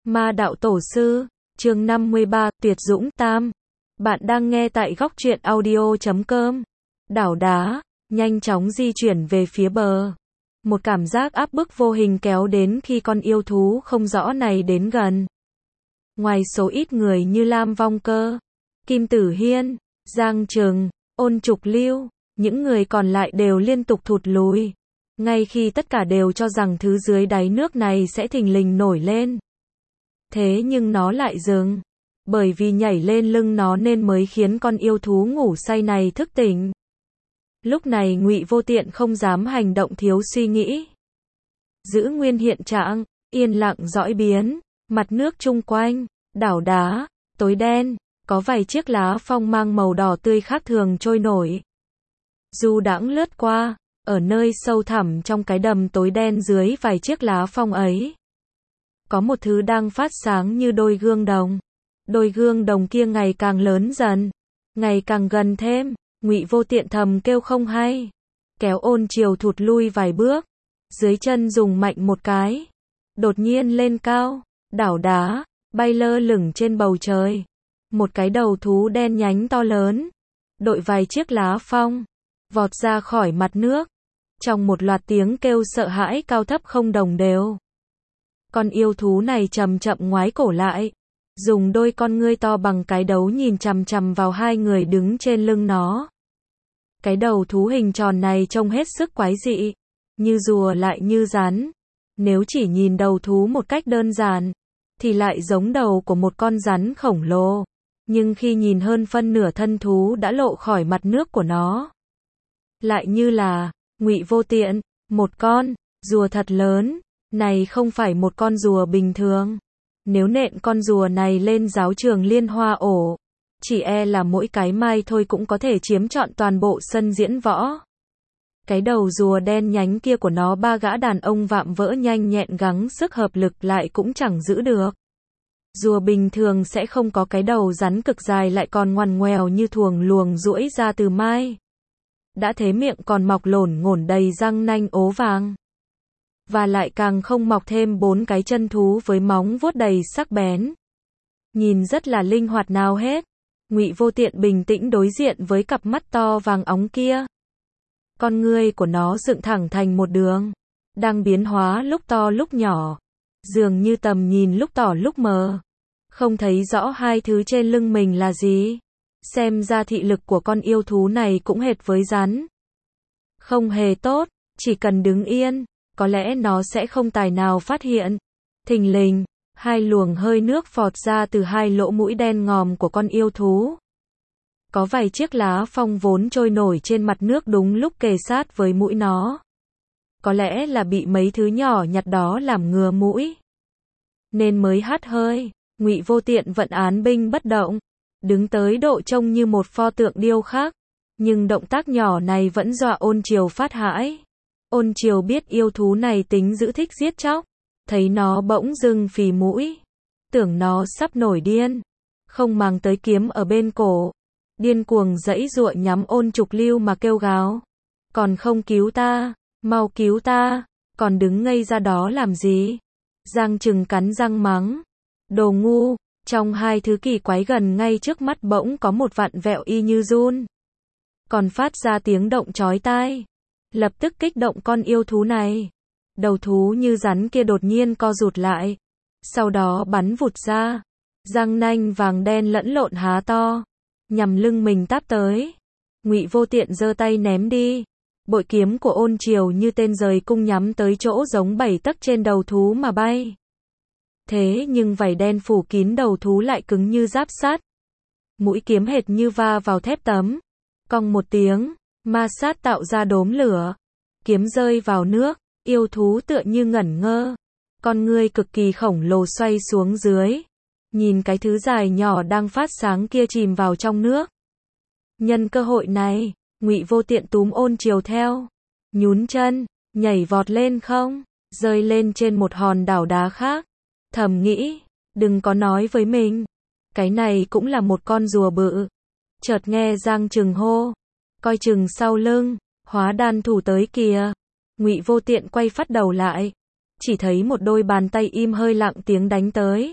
Ma đạo tổ sư, chương 53, tuyệt dũng tam. Bạn đang nghe tại góc truyện audio.com. Đảo đá, nhanh chóng di chuyển về phía bờ. Một cảm giác áp bức vô hình kéo đến khi con yêu thú không rõ này đến gần. Ngoài số ít người như Lam Vong Cơ, Kim Tử Hiên, Giang Trừng, Ôn Trục Lưu, những người còn lại đều liên tục thụt lùi. Ngay khi tất cả đều cho rằng thứ dưới đáy nước này sẽ thình lình nổi lên. Thế nhưng nó lại dừng. Bởi vì nhảy lên lưng nó nên mới khiến con yêu thú ngủ say này thức tỉnh. Lúc này Ngụy Vô Tiện không dám hành động thiếu suy nghĩ. Giữ nguyên hiện trạng, yên lặng dõi biến, mặt nước chung quanh, đảo đá, tối đen, có vài chiếc lá phong mang màu đỏ tươi khác thường trôi nổi. Du đãng lướt qua, ở nơi sâu thẳm trong cái đầm tối đen dưới vài chiếc lá phong ấy. Có một thứ đang phát sáng như đôi gương đồng. Đôi gương đồng kia ngày càng lớn dần, ngày càng gần thêm. Ngụy Vô Tiện thầm kêu không hay, kéo Ôn Triều thụt lui vài bước, dưới chân dùng mạnh một cái, đột nhiên lên cao, đảo đá, bay lơ lửng trên bầu trời. Một cái đầu thú đen nhánh to lớn, đội vài chiếc lá phong, vọt ra khỏi mặt nước, trong một loạt tiếng kêu sợ hãi cao thấp không đồng đều. Con yêu thú này chậm chậm ngoái cổ lại, dùng đôi con ngươi to bằng cái đấu nhìn chằm chằm vào hai người đứng trên lưng nó. Cái đầu thú hình tròn này trông hết sức quái dị, như rùa lại như rắn. Nếu chỉ nhìn đầu thú một cách đơn giản, thì lại giống đầu của một con rắn khổng lồ. Nhưng khi nhìn hơn phân nửa thân thú đã lộ khỏi mặt nước của nó, lại như là, Ngụy Vô Tiện, một con rùa thật lớn. Này không phải một con rùa bình thường. Nếu nện con rùa này lên giáo trường Liên Hoa ổ, chỉ e là mỗi cái mai thôi cũng có thể chiếm trọn toàn bộ sân diễn võ. Cái đầu rùa đen nhánh kia của nó ba gã đàn ông vạm vỡ nhanh nhẹn gắng sức hợp lực lại cũng chẳng giữ được. Rùa bình thường sẽ không có cái đầu rắn cực dài lại còn ngoằn ngoèo như thuồng luồng duỗi ra từ mai. Đã thế miệng còn mọc lổn ngổn đầy răng nanh ố vàng. Và lại càng không mọc thêm 4 cái chân thú với móng vuốt đầy sắc bén. Nhìn rất là linh hoạt nào hết. Ngụy Vô Tiện bình tĩnh đối diện với cặp mắt to vàng óng kia. Con ngươi của nó dựng thẳng thành một đường, đang biến hóa lúc to lúc nhỏ, dường như tầm nhìn lúc tỏ lúc mờ. Không thấy rõ hai thứ trên lưng mình là gì. Xem ra thị lực của con yêu thú này cũng hệt với rắn. Không hề tốt, chỉ cần đứng yên, có lẽ nó sẽ không tài nào phát hiện. Thình lình, hai luồng hơi nước phọt ra từ hai lỗ mũi đen ngòm của con yêu thú. Có vài chiếc lá phong vốn trôi nổi trên mặt nước đúng lúc kề sát với mũi nó. Có lẽ là bị mấy thứ nhỏ nhặt đó làm ngừa mũi, nên mới hắt hơi. Ngụy Vô Tiện vận án binh bất động, đứng tới độ trông như một pho tượng điêu khắc. Nhưng động tác nhỏ này vẫn dọa Ôn Triều phát hãi. Ôn Triều biết yêu thú này tính dữ thích giết chóc, thấy nó bỗng dưng phì mũi, tưởng nó sắp nổi điên, không màng tới kiếm ở bên cổ, điên cuồng giãy giụa nhắm Ôn Trục Lưu mà kêu gào. Còn không cứu ta, mau cứu ta, còn đứng ngây ra đó làm gì? Giang Trừng cắn răng mắng, đồ ngu. Trong hai thứ kỳ quái gần ngay trước mắt bỗng có một vặn vẹo y như giun, còn phát ra tiếng động chói tai. Lập tức kích động con yêu thú này. Đầu thú như rắn kia đột nhiên co rụt lại, sau đó bắn vụt ra, răng nanh vàng đen lẫn lộn há to, nhằm lưng mình táp tới. Ngụy Vô Tiện giơ tay ném đi. Bội kiếm của Ôn Triều như tên rời cung nhắm tới chỗ giống 7 tấc trên đầu thú mà bay. Thế nhưng vảy đen phủ kín đầu thú lại cứng như giáp sắt. Mũi kiếm hệt như va vào thép tấm. Cong một tiếng, ma sát tạo ra đốm lửa. Kiếm rơi vào nước, yêu thú tựa như ngẩn ngơ. Con ngươi cực kỳ khổng lồ xoay xuống dưới. Nhìn cái thứ dài nhỏ đang phát sáng kia chìm vào trong nước. Nhân cơ hội này, Ngụy Vô Tiện túm Ôn Triều theo. Nhún chân, nhảy vọt lên không, rơi lên trên một hòn đảo đá khác. Thầm nghĩ, đừng có nói với mình, cái này cũng là một con rùa bự. Chợt nghe Giang Trừng hô, coi chừng sau lưng, hóa đan thủ tới kìa. Ngụy Vô Tiện quay phát đầu lại, chỉ thấy một đôi bàn tay im hơi lặng tiếng đánh tới.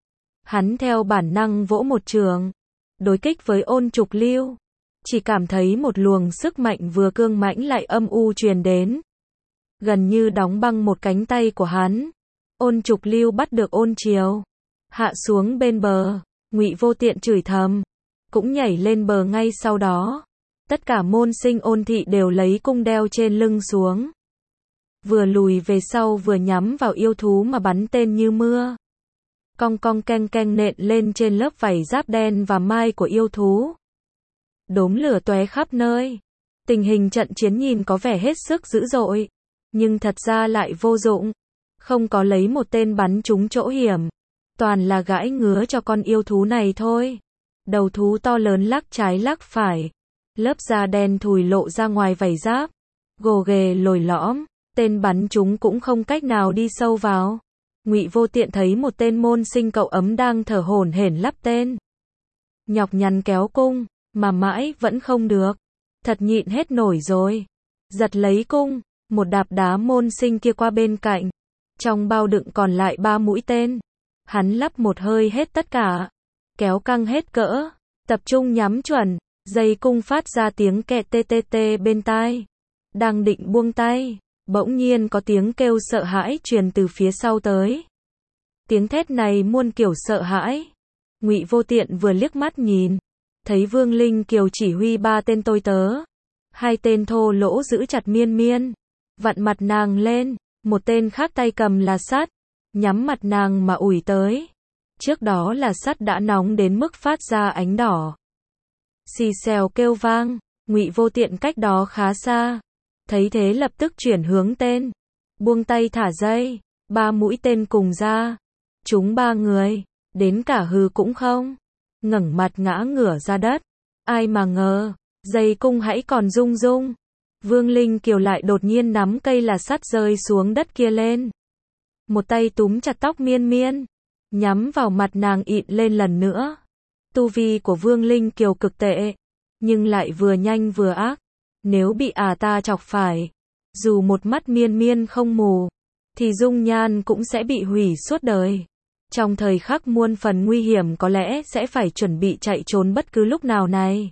Hắn theo bản năng vỗ một trường, đối kích với Ôn Trục Lưu, chỉ cảm thấy một luồng sức mạnh vừa cương mãnh lại âm u truyền đến, gần như đóng băng một cánh tay của hắn. Ôn Trục Lưu bắt được Ôn Triều, hạ xuống bên bờ, Ngụy Vô Tiện chửi thầm, cũng nhảy lên bờ ngay sau đó. Tất cả môn sinh Ôn thị đều lấy cung đeo trên lưng xuống, vừa lùi về sau vừa nhắm vào yêu thú mà bắn tên như mưa. Cong cong keng keng nện lên trên lớp vảy giáp đen và mai của yêu thú. Đốm lửa tóe khắp nơi. Tình hình trận chiến nhìn có vẻ hết sức dữ dội, nhưng thật ra lại vô dụng. Không có lấy một tên bắn trúng chỗ hiểm, toàn là gãi ngứa cho con yêu thú này thôi. Đầu thú to lớn lắc trái lắc phải, lớp da đen thùi lộ ra ngoài vảy giáp, gồ ghề lồi lõm, tên bắn chúng cũng không cách nào đi sâu vào. Ngụy Vô Tiện thấy một tên môn sinh cậu ấm đang thở hổn hển lắp tên, nhọc nhằn kéo cung, mà mãi vẫn không được. Thật nhịn hết nổi rồi. Giật lấy cung, một đạp đá môn sinh kia qua bên cạnh. Trong bao đựng còn lại 3 mũi tên. Hắn lắp một hơi hết tất cả, kéo căng hết cỡ, tập trung nhắm chuẩn, dây cung phát ra tiếng kẹt tê tê tê bên tai. Đang định buông tay, bỗng nhiên có tiếng kêu sợ hãi truyền từ phía sau tới. Tiếng thét này muôn kiểu sợ hãi. Ngụy Vô Tiện vừa liếc mắt nhìn, thấy Vương Linh Kiều chỉ huy 3 tên tôi tớ, 2 tên thô lỗ giữ chặt Miên Miên, vặn mặt nàng lên, một tên khác tay cầm là sắt, nhắm mặt nàng mà ủi tới. Trước đó là sắt đã nóng đến mức phát ra ánh đỏ. Xì xèo kêu vang, Ngụy Vô Tiện cách đó khá xa, thấy thế lập tức chuyển hướng tên, buông tay thả dây, 3 mũi tên cùng ra, trúng 3 người, đến cả hừ cũng không, ngẩng mặt ngã ngửa ra đất. Ai mà ngờ, dây cung hãy còn rung rung, Vương Linh Kiều lại đột nhiên nắm cây là sắt rơi xuống đất kia lên, một tay túm chặt tóc Miên Miên, nhắm vào mặt nàng ịn lên lần nữa. Tu vi của Vương Linh Kiều cực tệ, nhưng lại vừa nhanh vừa ác. Nếu bị ta chọc phải, dù một mắt Miên Miên không mù, thì dung nhan cũng sẽ bị hủy suốt đời. Trong thời khắc muôn phần nguy hiểm có lẽ sẽ phải chuẩn bị chạy trốn bất cứ lúc nào này.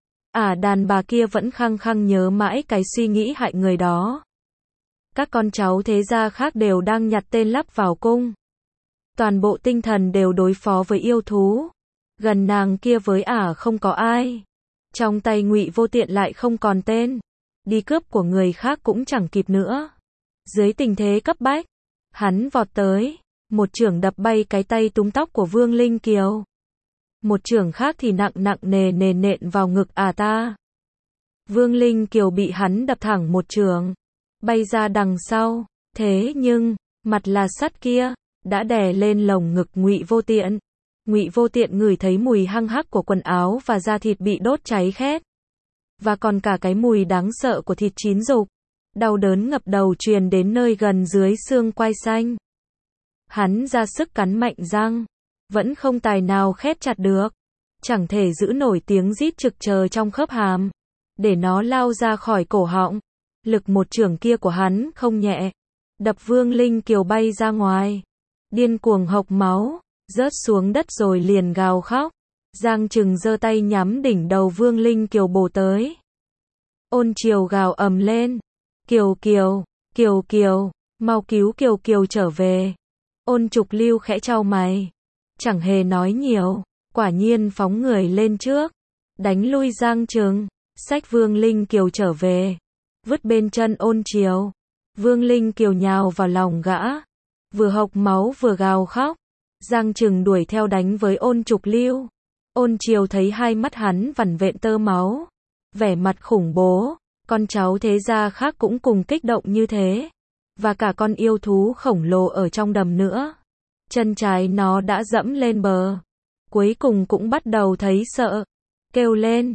Đàn bà kia vẫn khăng khăng nhớ mãi cái suy nghĩ hại người đó. Các con cháu thế gia khác đều đang nhặt tên lắp vào cung. Toàn bộ tinh thần đều đối phó với yêu thú. Gần nàng kia với không có ai. Trong tay Ngụy Vô Tiện lại không còn tên. Đi cướp của người khác cũng chẳng kịp nữa. Dưới tình thế cấp bách, hắn vọt tới, một chưởng đập bay cái tay túm tóc của Vương Linh Kiều. Một chưởng khác thì nặng nặng nề nề nện vào ngực ta. Vương Linh Kiều bị hắn đập thẳng một chưởng, bay ra đằng sau. Thế nhưng, mặt là sắt kia đã đè lên lồng ngực Ngụy Vô Tiện. Ngụy Vô Tiện ngửi thấy mùi hăng hắc của quần áo và da thịt bị đốt cháy khét, và còn cả cái mùi đáng sợ của thịt chín rục. Đau đớn ngập đầu truyền đến nơi gần dưới xương quai xanh. Hắn ra sức cắn mạnh răng, vẫn không tài nào khép chặt được, chẳng thể giữ nổi tiếng rít trực chờ trong khớp hàm, để nó lao ra khỏi cổ họng. Lực một chưởng kia của hắn không nhẹ, đập Vương Linh Kiều bay ra ngoài, điên cuồng hộc máu, rớt xuống đất rồi liền gào khóc. Giang Trừng giơ tay nhắm đỉnh đầu Vương Linh Kiều bổ tới. Ôn Triều gào ầm lên, Kiều Kiều, Kiều Kiều, mau cứu Kiều Kiều trở về. Ôn Trục Lưu khẽ chau mày, chẳng hề nói nhiều, quả nhiên phóng người lên trước, đánh lui Giang Trừng, xách Vương Linh Kiều trở về, vứt bên chân Ôn Triều. Vương Linh Kiều nhào vào lòng gã, vừa hộc máu vừa gào khóc. Giang Trừng đuổi theo đánh với Ôn Trục Lưu. Ôn Triều thấy hai mắt hắn vằn vện tơ máu, vẻ mặt khủng bố. Con cháu thế gia khác cũng cùng kích động như thế, và cả con yêu thú khổng lồ ở trong đầm nữa. Chân trái nó đã dẫm lên bờ, cuối cùng cũng bắt đầu thấy sợ, kêu lên,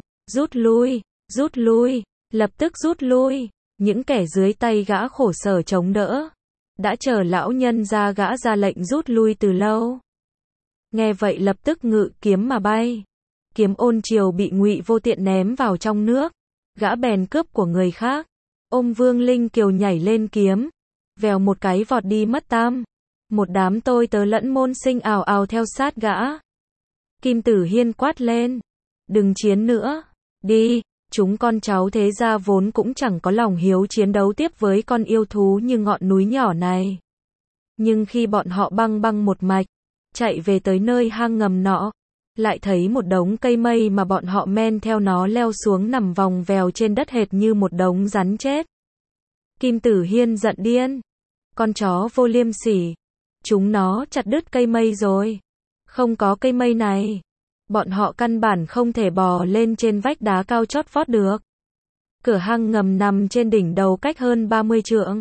rút lui, lập tức rút lui. Những kẻ dưới tay gã khổ sở chống đỡ, đã chờ lão nhân ra gã ra lệnh rút lui từ lâu. Nghe vậy lập tức ngự kiếm mà bay. Kiếm Ôn Triều bị Ngụy Vô Tiện ném vào trong nước, gã bèn cướp của người khác, ôm Vương Linh Kiều nhảy lên kiếm, vèo một cái vọt đi mất tam. Một đám tôi tớ lẫn môn sinh ào ào theo sát gã. Kim Tử Hiên quát lên, đừng chiến nữa, đi, chúng con cháu thế gia vốn cũng chẳng có lòng hiếu chiến đấu tiếp với con yêu thú như ngọn núi nhỏ này. Nhưng khi bọn họ băng băng một mạch, chạy về tới nơi hang ngầm nọ, lại thấy một đống cây mây mà bọn họ men theo nó leo xuống nằm vòng vèo trên đất hệt như một đống rắn chết. Kim Tử Hiên giận điên, con chó vô liêm sỉ, chúng nó chặt đứt cây mây rồi. Không có cây mây này, bọn họ căn bản không thể bò lên trên vách đá cao chót vót được. Cửa hang ngầm nằm trên đỉnh đầu cách hơn 30 trượng.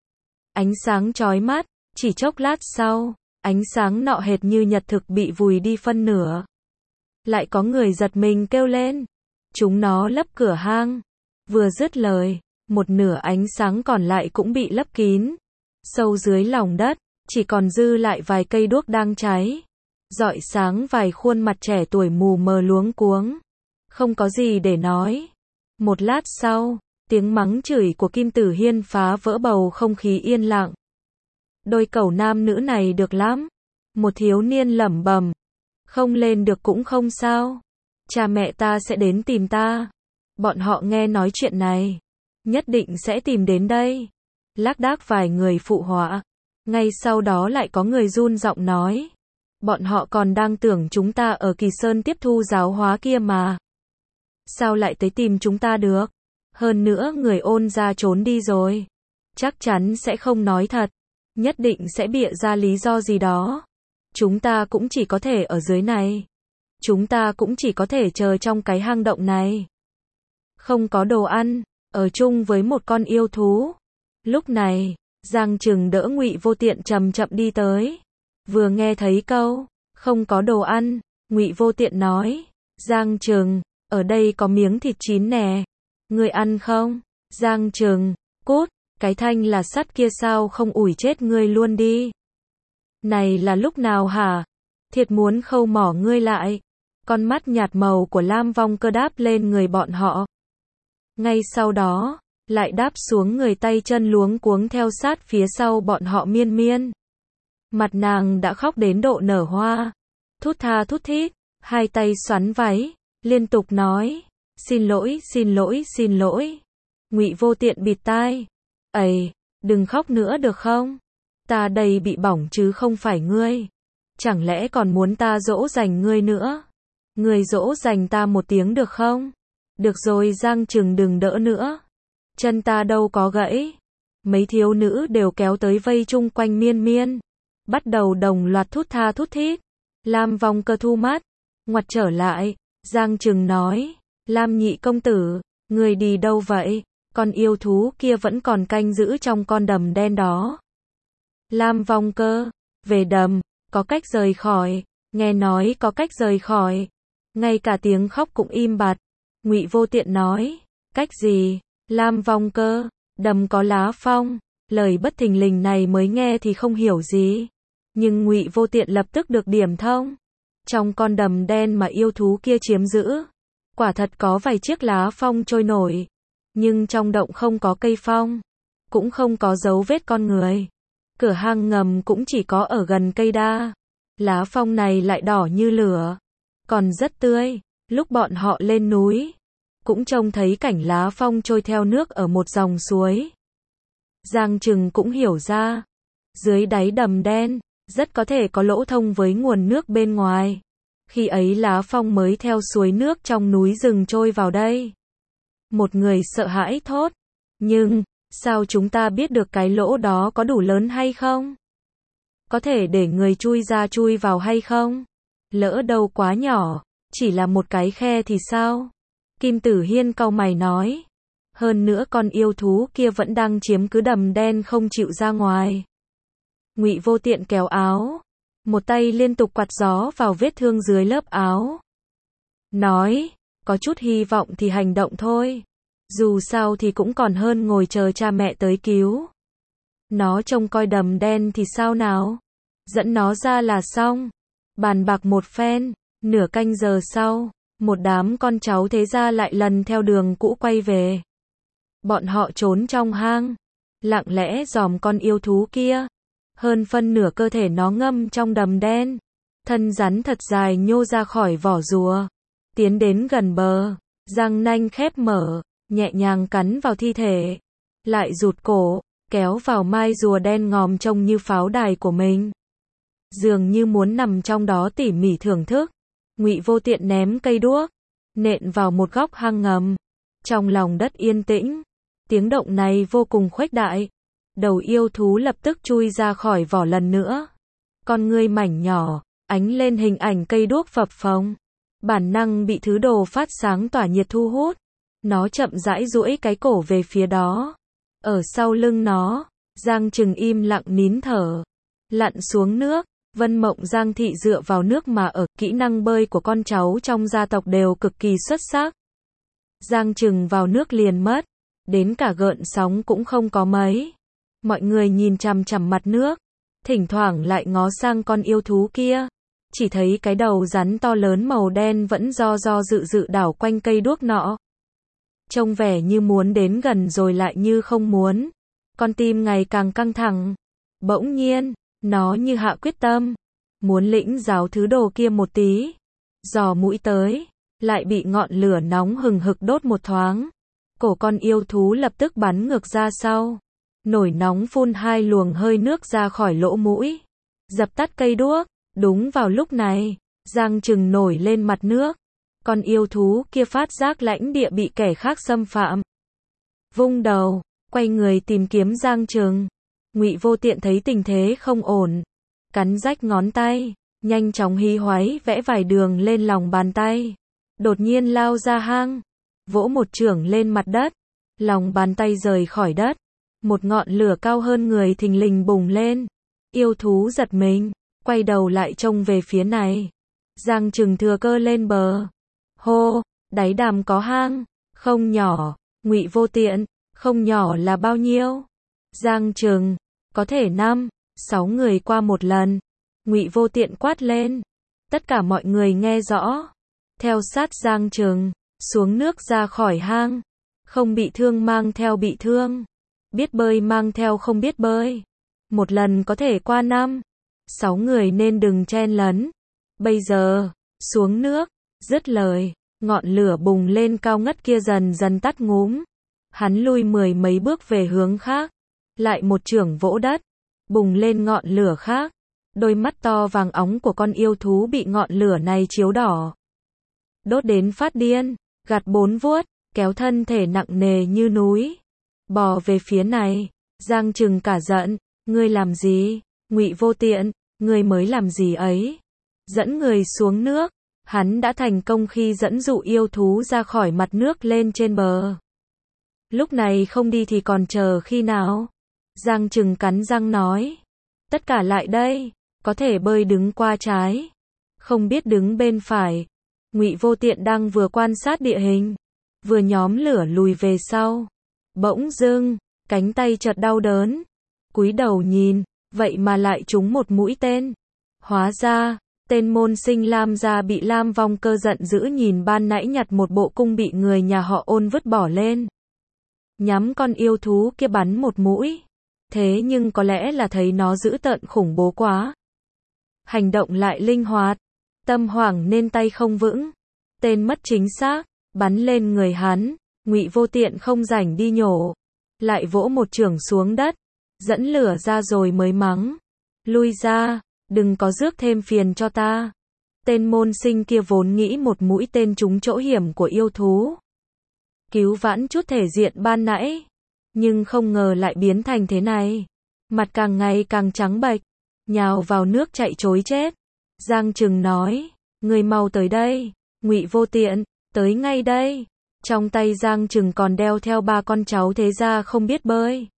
Ánh sáng chói mắt, chỉ chốc lát sau, ánh sáng nọ hệt như nhật thực bị vùi đi phân nửa. Lại có người giật mình kêu lên, chúng nó lấp cửa hang. Vừa dứt lời, một nửa ánh sáng còn lại cũng bị lấp kín. Sâu dưới lòng đất, chỉ còn dư lại vài cây đuốc đang cháy, rọi sáng vài khuôn mặt trẻ tuổi mù mờ luống cuống. Không có gì để nói. Một lát sau, tiếng mắng chửi của Kim Tử Hiên phá vỡ bầu không khí yên lặng. Đôi cẩu nam nữ này được lắm. Một thiếu niên lẩm bẩm, không lên được cũng không sao. Cha mẹ ta sẽ đến tìm ta. Bọn họ nghe nói chuyện này, nhất định sẽ tìm đến đây. Lác đác vài người phụ họa. Ngay sau đó lại có người run giọng nói, bọn họ còn đang tưởng chúng ta ở Kỳ Sơn tiếp thu giáo hóa kia mà. Sao lại tới tìm chúng ta được? Hơn nữa người Ôn gia trốn đi rồi. Chắc chắn sẽ không nói thật. Nhất định sẽ bịa ra lý do gì đó. Chúng ta cũng chỉ có thể ở dưới này. Chúng ta cũng chỉ có thể chờ trong cái hang động này. Không có đồ ăn, ở chung với một con yêu thú. Lúc này, Giang Trừng đỡ Ngụy Vô Tiện chậm chậm đi tới. Vừa nghe thấy câu không có đồ ăn, Ngụy Vô Tiện nói, Giang Trừng, ở đây có miếng thịt chín nè, ngươi ăn không? Giang Trừng, cút, cái thanh là sắt kia sao không ủi chết ngươi luôn đi. Này là lúc nào hả? Thiệt muốn khâu mỏ ngươi lại. Con mắt nhạt màu của Lam Vong Cơ đáp lên người bọn họ. Ngay sau đó, lại đáp xuống người tay chân luống cuống theo sát phía sau bọn họ miên miên. Mặt nàng đã khóc đến độ nở hoa. Thút tha thút thít, hai tay xoắn váy, liên tục nói, xin lỗi, xin lỗi, xin lỗi. Ngụy Vô Tiện bịt tai. Ây, đừng khóc nữa được không? Ta đây bị bỏng chứ không phải ngươi. Chẳng lẽ còn muốn ta dỗ dành ngươi nữa? Ngươi dỗ dành ta một tiếng được không? Được rồi Giang Trừng đừng đỡ nữa. Chân ta đâu có gãy. Mấy thiếu nữ đều kéo tới vây chung quanh miên miên. Bắt đầu đồng loạt thút tha thút thít. Lam Vong Cơ thu mắt, ngoặt trở lại. Giang Trừng nói, Lam nhị công tử, người đi đâu vậy? Con yêu thú kia vẫn còn canh giữ trong con đầm đen đó. Lam Vong Cơ, về đầm, có cách rời khỏi, nghe nói có cách rời khỏi. Ngay cả tiếng khóc cũng im bặt. Ngụy Vô Tiện nói, cách gì? Lam Vong Cơ, đầm có lá phong. Lời bất thình lình này mới nghe thì không hiểu gì. Nhưng Ngụy Vô Tiện lập tức được điểm thông. Trong con đầm đen mà yêu thú kia chiếm giữ, quả thật có vài chiếc lá phong trôi nổi. Nhưng trong động không có cây phong, cũng không có dấu vết con người. Cửa hang ngầm cũng chỉ có ở gần cây đa. Lá phong này lại đỏ như lửa, còn rất tươi. Lúc bọn họ lên núi, cũng trông thấy cảnh lá phong trôi theo nước ở một dòng suối. Giang Trừng cũng hiểu ra, dưới đáy đầm đen, rất có thể có lỗ thông với nguồn nước bên ngoài. Khi ấy lá phong mới theo suối nước trong núi rừng trôi vào đây. Một người sợ hãi thốt, nhưng, sao chúng ta biết được cái lỗ đó có đủ lớn hay không? Có thể để người chui ra chui vào hay không? Lỡ đâu quá nhỏ, chỉ là một cái khe thì sao? Kim Tử Hiên cau mày nói. Hơn nữa con yêu thú kia vẫn đang chiếm cứ đầm đen không chịu ra ngoài. Ngụy Vô Tiện kéo áo, một tay liên tục quạt gió vào vết thương dưới lớp áo. Nói, có chút hy vọng thì hành động thôi. Dù sao thì cũng còn hơn ngồi chờ cha mẹ tới cứu. Nó trông coi đầm đen thì sao nào? Dẫn nó ra là xong. Bàn bạc một phen, nửa canh giờ sau, một đám con cháu thế gia lại lần theo đường cũ quay về. Bọn họ trốn trong hang. lặng lẽ dòm con yêu thú kia. Hơn phân nửa cơ thể nó ngâm trong đầm đen, thân rắn thật dài nhô ra khỏi vỏ rùa, tiến đến gần bờ, răng nanh khép mở, nhẹ nhàng cắn vào thi thể, lại rụt cổ, kéo vào mai rùa đen ngòm trông như pháo đài của mình. Dường như muốn nằm trong đó tỉ mỉ thưởng thức, Ngụy Vô Tiện ném cây đuốc, nện vào một góc hang ngầm. Trong lòng đất yên tĩnh, tiếng động này vô cùng khuếch đại. Đầu yêu thú lập tức chui ra khỏi vỏ lần nữa. Con ngươi mảnh nhỏ, ánh lên hình ảnh cây đuốc phập phồng. Bản năng bị thứ đồ phát sáng tỏa nhiệt thu hút. Nó chậm rãi duỗi cái cổ về phía đó. Ở sau lưng nó, Giang Trừng im lặng nín thở. Lặn xuống nước, Vân Mộng Giang Thị dựa vào nước mà ở, kỹ năng bơi của con cháu trong gia tộc đều cực kỳ xuất sắc. Giang Trừng vào nước liền mất, đến cả gợn sóng cũng không có mấy. Mọi người nhìn chằm chằm mặt nước, thỉnh thoảng lại ngó sang con yêu thú kia. Chỉ thấy cái đầu rắn to lớn màu đen vẫn do dự đảo quanh cây đuốc nọ. Trông vẻ như muốn đến gần rồi lại như không muốn. Con tim ngày càng căng thẳng. Bỗng nhiên, nó như hạ quyết tâm, muốn lĩnh giáo thứ đồ kia một tí. Giò mũi tới, lại bị ngọn lửa nóng hừng hực đốt một thoáng. Cổ con yêu thú lập tức bắn ngược ra sau. Nổi nóng phun hai luồng hơi nước ra khỏi lỗ mũi. Dập tắt cây đuốc. Đúng vào lúc này, Giang Trừng nổi lên mặt nước. Con yêu thú kia phát giác lãnh địa bị kẻ khác xâm phạm. Vung đầu, quay người tìm kiếm Giang Trừng. Ngụy Vô Tiện thấy tình thế không ổn, cắn rách ngón tay, nhanh chóng hí hoáy vẽ vài đường lên lòng bàn tay. Đột nhiên lao ra hang, vỗ một chưởng lên mặt đất, lòng bàn tay rời khỏi đất. Một ngọn lửa cao hơn người thình lình bùng lên. Yêu thú giật mình, quay đầu lại trông về phía này. Giang Trừng thừa cơ lên bờ. Hô, đáy đàm có hang, không nhỏ. Ngụy Vô Tiện, không nhỏ là bao nhiêu? Giang Trừng, có thể 5, 6 người qua một lần. Ngụy Vô Tiện quát lên. Tất cả mọi người nghe rõ. Theo sát Giang Trừng, xuống nước ra khỏi hang. Không bị thương mang theo bị thương. Biết bơi mang theo không biết bơi. Một lần có thể qua 5, 6 người nên đừng chen lấn. Bây giờ, xuống nước, dứt lời, ngọn lửa bùng lên cao ngất kia dần dần tắt ngúm. Hắn lui 10 mấy bước về hướng khác. Lại một chưởng vỗ đất, bùng lên ngọn lửa khác. Đôi mắt to vàng óng của con yêu thú bị ngọn lửa này chiếu đỏ. Đốt đến phát điên, gạt 4 vuốt, kéo thân thể nặng nề như núi. Bò về phía này. Giang Trừng cả giận, ngươi làm gì? Ngụy Vô Tiện, ngươi mới làm gì ấy? Dẫn người xuống nước. Hắn đã thành công khi dẫn dụ yêu thú ra khỏi mặt nước lên trên bờ. Lúc này không đi thì còn chờ khi nào? Giang Trừng cắn răng nói. Tất cả lại đây, có thể bơi đứng qua trái, không biết đứng bên phải. Ngụy Vô Tiện đang vừa quan sát địa hình, vừa nhóm lửa lùi về sau. Bỗng dưng, cánh tay chợt đau đớn. Cúi đầu nhìn, vậy mà lại trúng một mũi tên. Hóa ra, tên môn sinh Lam gia bị Lam Vong Cơ giận dữ nhìn ban nãy nhặt một bộ cung bị người nhà họ Ôn vứt bỏ lên. Nhắm con yêu thú kia bắn một mũi. Thế nhưng có lẽ là thấy nó dữ tợn khủng bố quá. Hành động lại linh hoạt. Tâm hoảng nên tay không vững. Tên mất chính xác, bắn lên người hắn. Ngụy Vô Tiện không rảnh đi nhổ. Lại vỗ một chưởng xuống đất. Dẫn lửa ra rồi mới mắng. Lui ra, đừng có rước thêm phiền cho ta. Tên môn sinh kia vốn nghĩ một mũi tên trúng chỗ hiểm của yêu thú. Cứu vãn chút thể diện ban nãy. Nhưng không ngờ lại biến thành thế này. Mặt càng ngày càng trắng bệch. Nhào vào nước chạy trối chết. Giang Trừng nói. Người mau tới đây. Ngụy Vô Tiện, tới ngay đây. Trong tay Giang Trừng còn đeo theo 3 con cháu thế gia không biết bơi.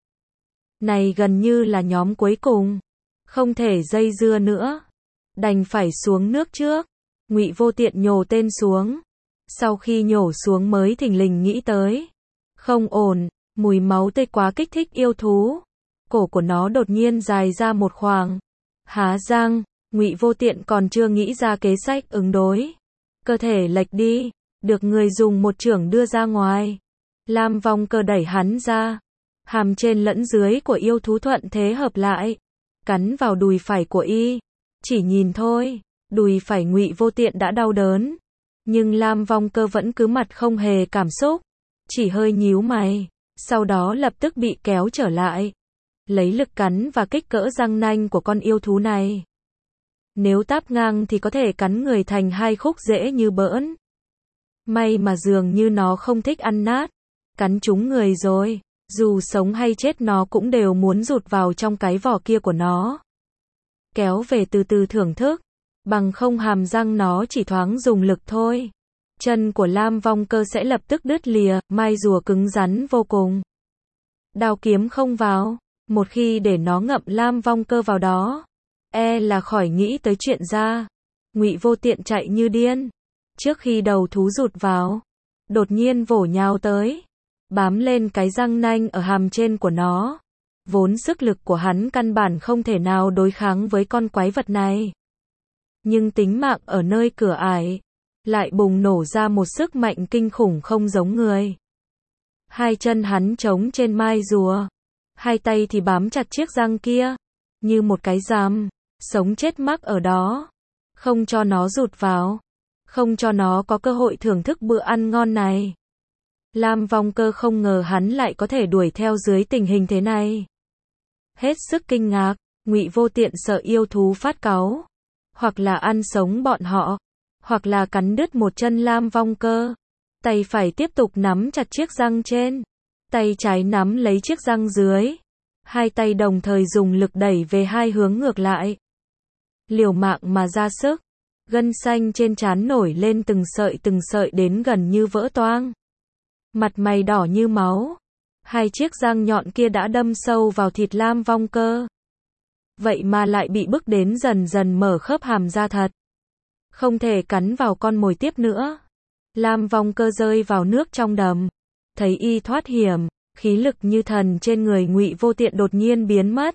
Này gần như là nhóm cuối cùng. Không thể dây dưa nữa. Đành phải xuống nước trước. Ngụy Vô Tiện nhổ tên xuống. Sau khi nhổ xuống mới thình lình nghĩ tới. Không ổn, mùi máu tươi quá kích thích yêu thú. Cổ của nó đột nhiên dài ra một khoảng. Há răng, Ngụy Vô Tiện còn chưa nghĩ ra kế sách ứng đối. Cơ thể lệch đi, được người dùng một chưởng đưa ra ngoài. Lam Vong Cơ đẩy hắn ra. Hàm trên lẫn dưới của yêu thú thuận thế hợp lại, cắn vào đùi phải của y. Chỉ nhìn thôi, đùi phải Ngụy Vô Tiện đã đau đớn, nhưng Lam Vong Cơ vẫn cứ mặt không hề cảm xúc, chỉ hơi nhíu mày, sau đó lập tức bị kéo trở lại, lấy lực cắn và kích cỡ răng nanh của con yêu thú này. Nếu táp ngang thì có thể cắn người thành hai khúc dễ như bỡn. May mà dường như nó không thích ăn nát, cắn trúng người rồi, dù sống hay chết nó cũng đều muốn rụt vào trong cái vỏ kia của nó. Kéo về từ từ thưởng thức, bằng không hàm răng nó chỉ thoáng dùng lực thôi. Chân của Lam Vong Cơ sẽ lập tức đứt lìa, mai rùa cứng rắn vô cùng. Đao kiếm không vào, một khi để nó ngậm Lam Vong Cơ vào đó, là khỏi nghĩ tới chuyện ra. Ngụy Vô Tiện chạy như điên, trước khi đầu thú rụt vào, đột nhiên vồ nhào tới, bám lên cái răng nanh ở hàm trên của nó. Vốn sức lực của hắn căn bản không thể nào đối kháng với con quái vật này. Nhưng tính mạng ở nơi cửa ải, lại bùng nổ ra một sức mạnh kinh khủng không giống người. Hai chân hắn trống trên mai rùa, hai tay thì bám chặt chiếc răng kia, như một cái giam, sống chết mắc ở đó, không cho nó rụt vào, không cho nó có cơ hội thưởng thức bữa ăn ngon này. Lam Vong Cơ không ngờ hắn lại có thể đuổi theo dưới tình hình thế này. Hết sức kinh ngạc, Ngụy Vô Tiện sợ yêu thú phát cáu, hoặc là ăn sống bọn họ, hoặc là cắn đứt một chân Lam Vong Cơ. Tay phải tiếp tục nắm chặt chiếc răng trên, tay trái nắm lấy chiếc răng dưới. Hai tay đồng thời dùng lực đẩy về hai hướng ngược lại. Liều mạng mà ra sức, gân xanh trên trán nổi lên từng sợi đến gần như vỡ toang. Mặt mày đỏ như máu, hai chiếc răng nhọn kia đã đâm sâu vào thịt Lam Vong Cơ. Vậy mà lại bị bức đến dần dần mở khớp hàm ra thật. Không thể cắn vào con mồi tiếp nữa. Lam Vong Cơ rơi vào nước trong đầm. Thấy y thoát hiểm, khí lực như thần trên người Ngụy Vô Tiện đột nhiên biến mất.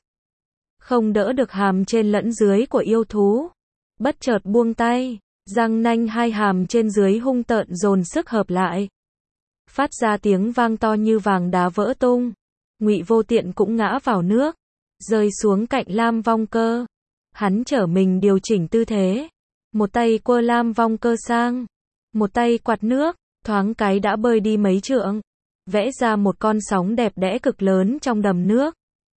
Không đỡ được hàm trên lẫn dưới của yêu thú. Bất chợt buông tay, răng nanh hai hàm trên dưới hung tợn dồn sức hợp lại. Phát ra tiếng vang to như vàng đá vỡ tung. Ngụy Vô Tiện cũng ngã vào nước, rơi xuống cạnh Lam Vong Cơ. Hắn trở mình điều chỉnh tư thế, một tay quơ Lam Vong Cơ sang, một tay quạt nước, thoáng cái đã bơi đi mấy trượng, vẽ ra một con sóng đẹp đẽ cực lớn trong đầm nước.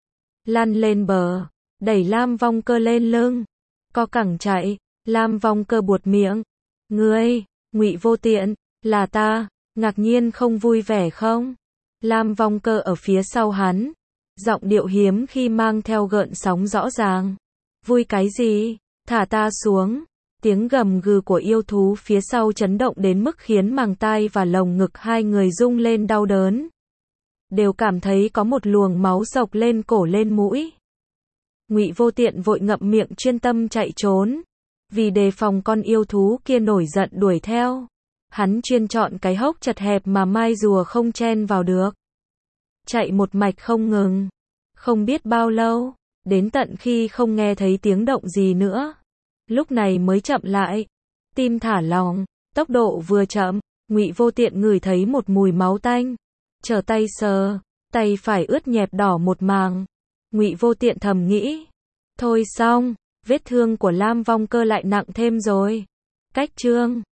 Lăn lên bờ, đẩy Lam Vong Cơ lên lưng, co cẳng chạy. Lam Vong Cơ buột miệng, "Ngươi, Ngụy Vô Tiện, là ta?" Ngạc nhiên không vui vẻ không? Lam Vong Cơ ở phía sau hắn, giọng điệu hiếm khi mang theo gợn sóng rõ ràng. "Vui cái gì? Thả ta xuống." Tiếng gầm gừ của yêu thú phía sau chấn động đến mức khiến màng tai và lồng ngực hai người rung lên đau đớn. Đều cảm thấy có một luồng máu dọc lên cổ lên mũi. Ngụy Vô Tiện vội ngậm miệng chuyên tâm chạy trốn, vì đề phòng con yêu thú kia nổi giận đuổi theo. Hắn chuyên chọn cái hốc chật hẹp mà mai rùa không chen vào được. Chạy một mạch không ngừng. Không biết bao lâu, đến tận khi không nghe thấy tiếng động gì nữa. Lúc này mới chậm lại. Tim thả lỏng, tốc độ vừa chậm, Ngụy Vô Tiện ngửi thấy một mùi máu tanh. Trở tay sờ, tay phải ướt nhẹp đỏ một màng. Ngụy Vô Tiện thầm nghĩ. Thôi xong, vết thương của Lam Vong Cơ lại nặng thêm rồi. Cách chương